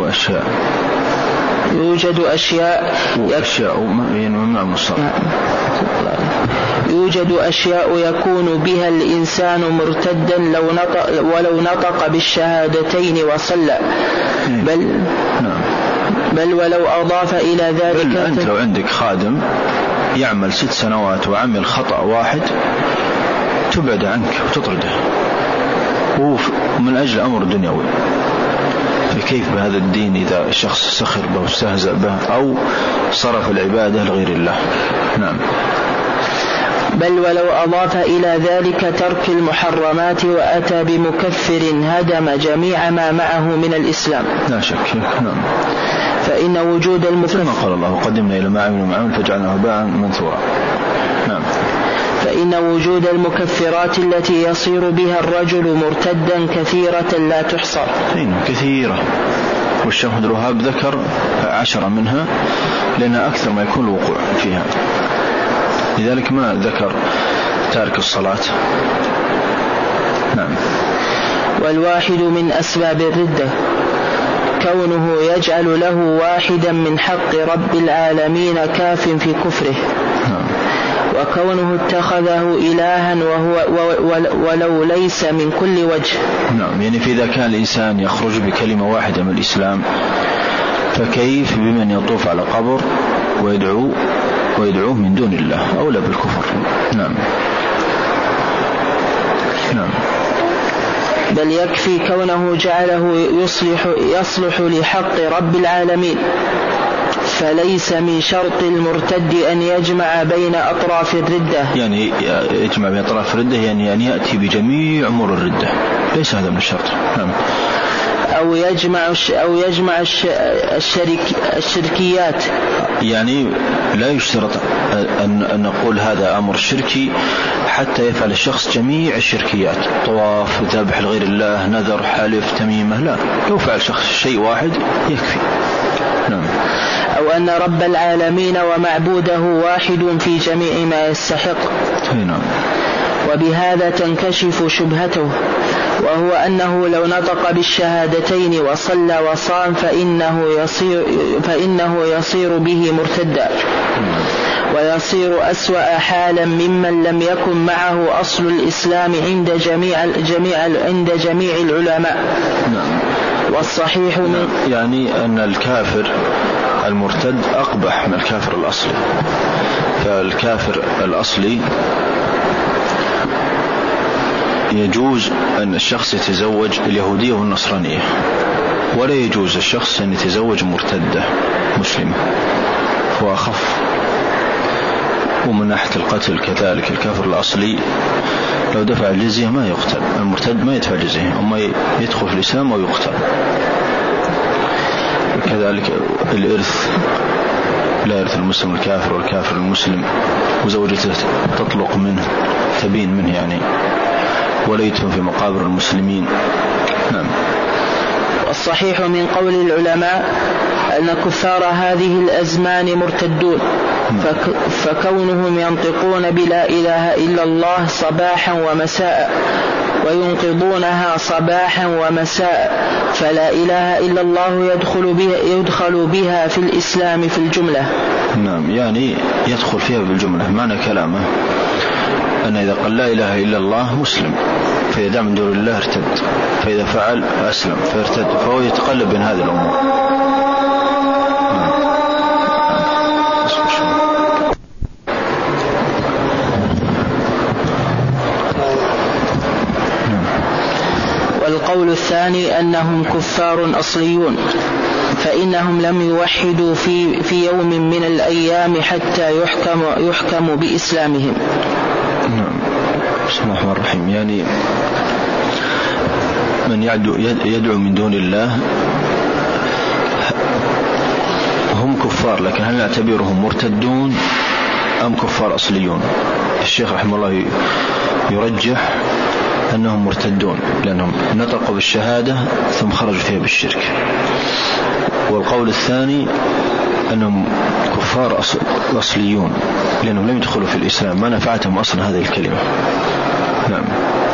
يوجد أشياء يكون بها الإنسان مرتدا ولو نطق بالشهادتين وصلى. بل ولو أضاف إلى ذلك. أنت لو عندك خادم يعمل 6 سنوات وعمل خطأ واحد تبعد عنك وتطرده ومن أجل أمر دنيوي. فكيف بهذا الدين إذا الشخص سخر به واستهزأ به أو صرف العبادة لغير الله؟ نعم. بل ولو أضاف إلى ذلك ترك المحرمات وأتى بمكفر هدم جميع ما معه من الإسلام. لا شك. نعم. فإن وجود كما قال الله قدمنا إلى ما عملوا معهم فجعلنا هباء منثورا. نعم. فإن وجود المكفرات التي يصير بها الرجل مرتدا كثيرة لا تحصى. كثيرة. والشيخ عبد الوهاب ذكر 10 منها لأن أكثر ما يكون الوقوع فيها. لذلك ما ذكر تارك الصلاة. نعم. والواحد من أسباب الردة كونه يجعل له واحدا من حق رب العالمين كاف في كفره. نعم. وكونه اتخذه إلها ولو ليس من كل وجه. نعم. يعني إذا كان الإنسان يخرج بكلمة واحدة من الإسلام فكيف بمن يطوف على قبر ويدعوه من دون الله أولى بالكفر. نعم. نعم. بل يكفي كونه جعله يصلح لحق رب العالمين فليس من شرط المرتد أن يجمع بين أطراف الردة. يعني يجمع بين أطراف الردة يعني أن يأتي بجميع أمور الردة، ليس هذا من الشرط. نعم. أو يجمع الشركيات. يعني لا يشترط أن نقول هذا أمر شركي حتى يفعل الشخص جميع الشركيات، طواف، ذبح لغير الله، نذر، حلف، تميمة، لا، لو فعل شخص شيء واحد يكفي. نعم. أو أن رب العالمين ومعبوده واحد في جميع ما يستحق. نعم. وبهذا تنكشف شبهته، وهو أنه لو نطق بالشهادتين وصلى وصام فإنه يصير به مرتدا، ويصير أسوأ حالا ممن لم يكن معه أصل الإسلام عند جميع العلماء. والصحيح يعني أن الكافر المرتد أقبح من الكافر الأصلي. فالكافر الأصلي يجوز أن الشخص يتزوج اليهودية والنصرانية، ولا يجوز الشخص أن يتزوج مرتدة مسلمة، هو أخف. ومن ناحية القتل كذلك الكافر الأصلي لو دفع الجزية ما يقتل، المرتد ما يدفع الجزية، أما يدخل في الإسلام ويقتل. كذلك الإرث، لا يرث المسلم الكافر والكافر المسلم، وزوجته تطلق منه، تبين منه يعني، ولا يدفن في مقابر المسلمين. نعم. والصحيح من قول العلماء أن كفار هذه الأزمان مرتدون، فكونهم ينطقون بلا إله إلا الله صباحا ومساء وينقضونها صباحا ومساء، فلا إله إلا الله يدخل بها في الإسلام في الجملة. نعم، يعني يدخل فيها بالجملة. معنى كلامه أن إذا قال لا إله إلا الله مسلم، فإذا دعا من دون الله ارتد، فإذا فعل أسلم فارتد، فهو يتقلب بين هذه الأمور. والقول الثاني أنهم كفار أصليون، فإنهم لم يوحدوا في يوم من الأيام حتى يحكم بإسلامهم. نعم. بسم الله الرحمن الرحيم. يعني من يدعو من دون الله هم كفار، لكن هل نعتبرهم مرتدون أم كفار أصليون؟ الشيخ رحمه الله يرجح أنهم مرتدون، لأنهم نطقوا بالشهادة ثم خرجوا فيها بالشرك. والقول الثاني أنهم كفار أصليون، لأنهم لم يدخلوا في الإسلام، ما نفعتهم أصلا هذه الكلمة. نعم.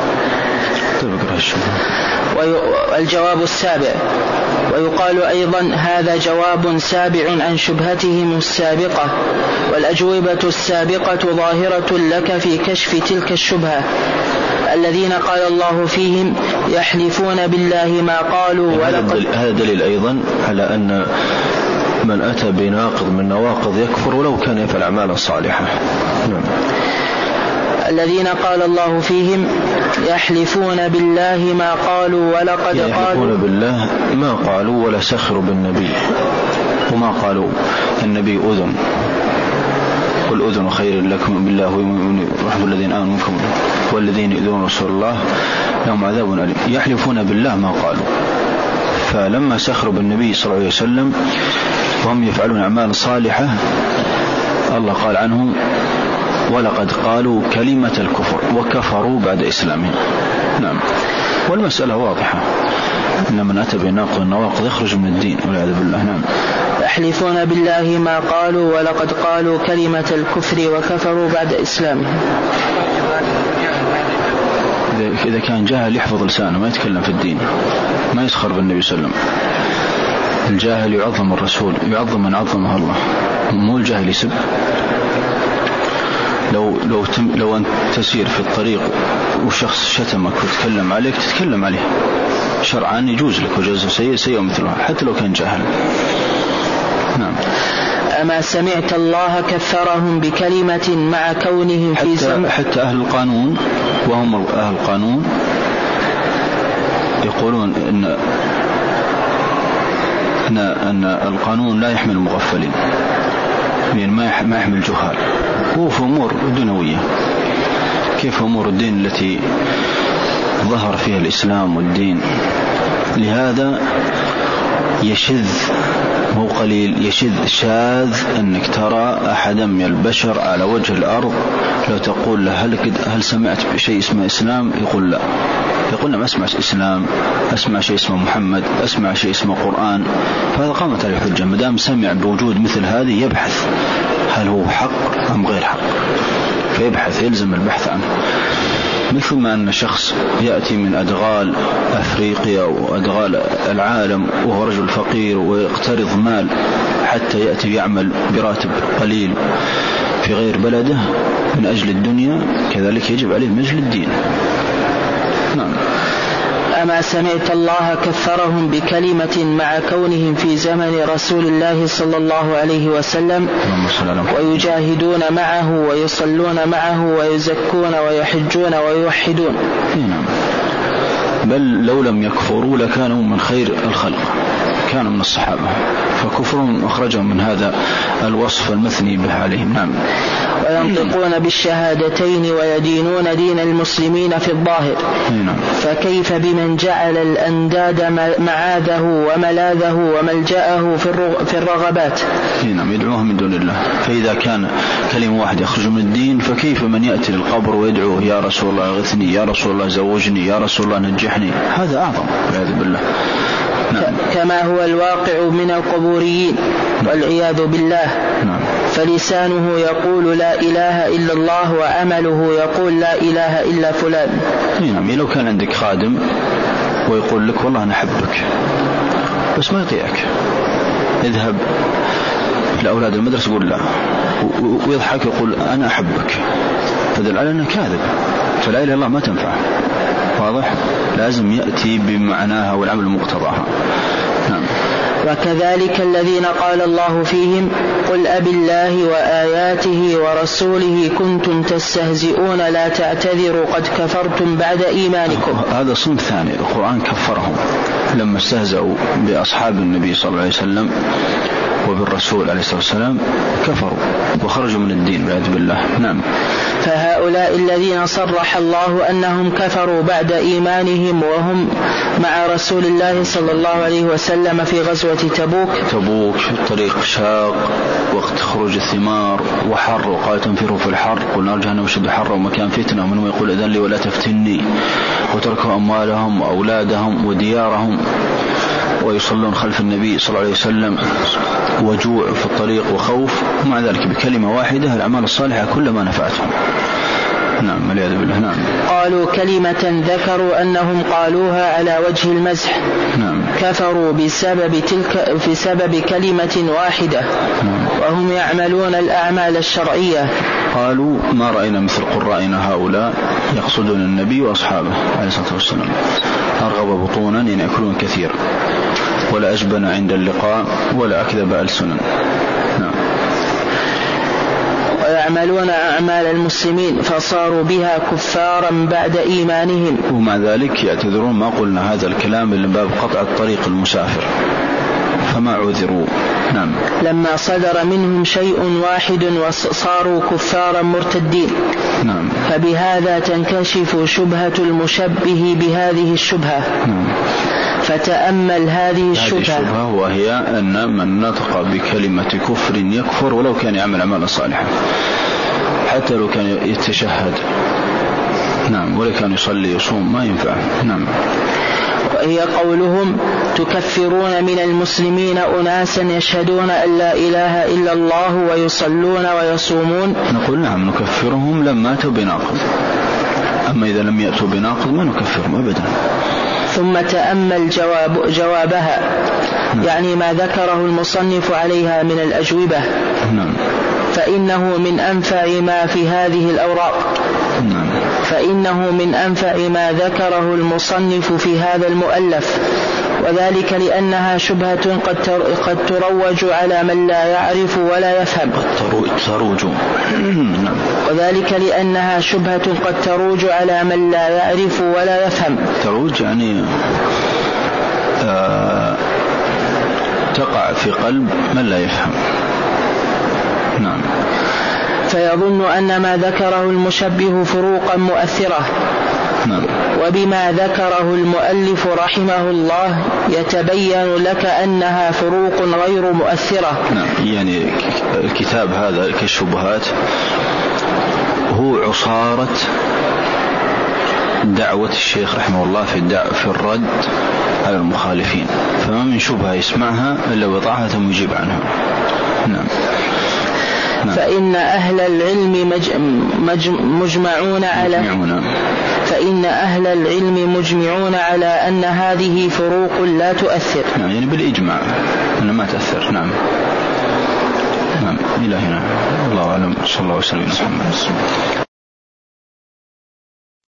والجواب السابع. ويقال أيضا هذا جواب سابع عن شبهتهم السابقة، والأجوبة السابقة ظاهرة لك في كشف تلك الشبهة. الذين قال الله فيهم يحلفون بالله ما قالوا هذا دليل أيضا على أن من أتى بناقض من نواقض يكفر ولو كان يفعل أعمالا صالحة. نعم. الذين قال الله فيهم يحلفون بالله ما قالوا ولقد قالوا، يحلفون بالله ما قالوا ولا سخروا بالنبي، وما قالوا النبي أذن، قل أذن خير لكم بالله ورحمة الذين آمنوا منكم والذين يؤذون رسول الله لهم عذاب أليم. يحلفون بالله ما قالوا، فلما سخروا بالنبي صلى الله عليه وسلم وهم يفعلون أعمال صالحة الله قال عنهم ولقد قالوا كلمة الكفر وكفروا بعد إسلامهم. نعم. والمسألة واضحة، إن من أتى بناقض النواقض يخرج من الدين والعياذ بالله. نعم. يحلفون بالله ما قالوا ولقد قالوا كلمة الكفر وكفروا بعد إسلامهم. إذا كان جاهل يحفظ لسانه ما يتكلم في الدين، ما يسخر بالنبي صلى الله عليه وسلم. الجاهل يعظم الرسول، يعظم من عظمه الله، مو الجاهل يسب. لو أنت تسير في الطريق وشخص شتمك وتكلم عليك تتكلم عليه شرعا، يجوز لك وجزاء سيء مثله حتى لو كان جاهل. نعم. أما سمعت الله كفرهم بكلمة مع كونهم في حتى أهل القانون، وهم أهل القانون يقولون أن القانون لا يحمل المغفلين، يعني ما يحمل الجهال. هو في أمور دنيوية، كيف أمور الدين التي ظهر فيها الإسلام والدين. لهذا يشذ، مو قليل، يشذ شاذ أنك ترى أحدا من البشر على وجه الأرض لو تقول له هل سمعت بشيء اسمه إسلام؟ يقول لا. يقول ما أسمع إسلام، أسمع شيء اسمه محمد، أسمع شيء اسمه قرآن. فهذا قامت عليه الحجة، مدام سمع بوجود مثل هذه يبحث هل هو حق أم غير حق، فيبحث، يلزم البحث عنه. مثل ما أن شخص يأتي من أدغال أفريقيا وأدغال العالم وهو رجل فقير ويقترض مال حتى يأتي يعمل براتب قليل في غير بلده من أجل الدنيا، كذلك يجب عليه من أجل الدين. نعم. أما سمعت الله كفرهم بكلمة مع كونهم في زمن رسول الله صلى الله عليه وسلم ويجاهدون معه ويصلون معه ويزكون ويحجون ويوحدون. نعم. بل لو لم يكفروا لكانوا من خير الخلق، كانوا من الصحابة، فكفرهم أخرجهم من هذا الوصف المثني به عليهم. نعم. وينطقون بالشهادتين ويدينون دين المسلمين في الظاهر. نعم. فكيف بمن جعل الأنداد معاذه وملاذه وملجأه في الرغبات؟ نعم، يدعوهم من دون الله. فإذا كان كلمة واحدة يخرج من الدين، فكيف من يأتي للقبر ويدعوه يا رسول الله اغثني، يا رسول الله زوجني، يا رسول الله نجحني؟ هذا أعظم والعياذ بالله. نعم. كما هو الواقع من القبوريين والعياذ بالله. نعم. فلسانه يقول لا إله إلا الله وعمله يقول لا إله إلا فلان. نعم. لو كان عندك خادم ويقول لك والله أنا أحبك، بس ما يطيعك، اذهب لأولاد المدرسة يقول لا، ويضحك يقول أنا أحبك، فدل على أنه كاذب، فلا إله إلا الله ما تنفع. واضح؟ لازم يأتي بمعناها والعمل مقتضاها. نعم. وكذلك الذين قال الله فيهم قل أبالله وآياته ورسوله كنتم تستهزئون لا تعتذروا قد كفرتم بعد إيمانكم. هذا صنف ثاني، القرآن كفرهم لما استهزأوا بأصحاب النبي صلى الله عليه وسلم وبالرسول عليه الصلاة والسلام، كفروا وخرجوا من الدين والعياذ بالله. نعم. فهؤلاء الذين صرح الله أنهم كفروا بعد إيمانهم وهم مع رسول الله صلى الله عليه وسلم في غزوة تبوك في الطريق شاق، وقت خروج الثمار وحر، وقال تنفروا في الحر، قلنا جهنم أشد حر ومكان فتنة، ومنهم يقول إذن لي ولا تفتني، وتركوا أموالهم وأولادهم وديارهم ويصلون خلف النبي صلى الله عليه وسلم، وجوع في الطريق وخوف، ومع ذلك بكلمة واحدة الأعمال الصالحة كلما نفعتهم. نعم والعياذ بالله. نعم. قالوا كلمة ذكروا أنهم قالوها على وجه المزح. نعم. كفروا بسبب كلمة واحدة. نعم. وهم يعملون الأعمال الشرعية. قالوا ما رأينا مثل قرائنا هؤلاء، يقصدون النبي وأصحابه عليه الصلاة والسلام، أرغب بطونا يعني يأكلون كثير، ولا أجبن عند اللقاء، ولا أكذب ألسنا. نعم. ويعملون أعمال المسلمين فصاروا بها كفارا بعد إيمانهم. ومع ذلك يعتذرون، ما قلنا هذا الكلام إلا باب قطع الطريق المسافر، فما عذروا. نعم. لما صدر منهم شيء واحد وصاروا كفارا مرتدين. نعم. فبهذا تنكشف شبهة المشبه بهذه الشبهة. نعم. فتأمل هذه الشبهة، وهي أن من نطق بكلمة كفر يكفر ولو كان يعمل أعمالا صالحة، حتى لو كان يتشهد. نعم. ولا كان يصلي يصوم ما ينفع. نعم. وهي قولهم تكفرون من المسلمين أناسا يشهدون أن لا إله إلا الله ويصلون ويصومون. نقول نعم نكفرهم لما أتوا بناقض، أما إذا لم يأتوا بناقض ما نكفرهم أبدا. ثم تأمل جوابها. نعم. يعني ما ذكره المصنف عليها من الأجوبة. نعم. فإنه من أنفع ما في هذه الأوراق. نعم. فإنه من أنفع ما ذكره المصنف في هذا المؤلف، وذلك لأنها شبهة قد تروج على من لا يعرف ولا يفهم. وذلك لأنها شبهة قد تروج على من لا يعرف ولا يفهم. تروج يعني تقع في قلب من لا يفهم. نعم. فيظن أن ما ذكره المشبه فروقا مؤثرة. نعم. وبما ذكره المؤلف رحمه الله يتبين لك أنها فروق غير مؤثرة. نعم. يعني الكتاب هذا كالشبهات هو عصارة دعوة الشيخ رحمه الله في الرد على المخالفين، فما من شبهة يسمعها إلا وضعها ثم يجيب عنها. نعم. فإن أهل العلم مجمعون على أن هذه فروق لا تؤثر. نعم. يعني بالإجماع أنها ما تأثر. نعم. نعم. إلى هنا. الله أعلم. صلى الله عليه وسلم.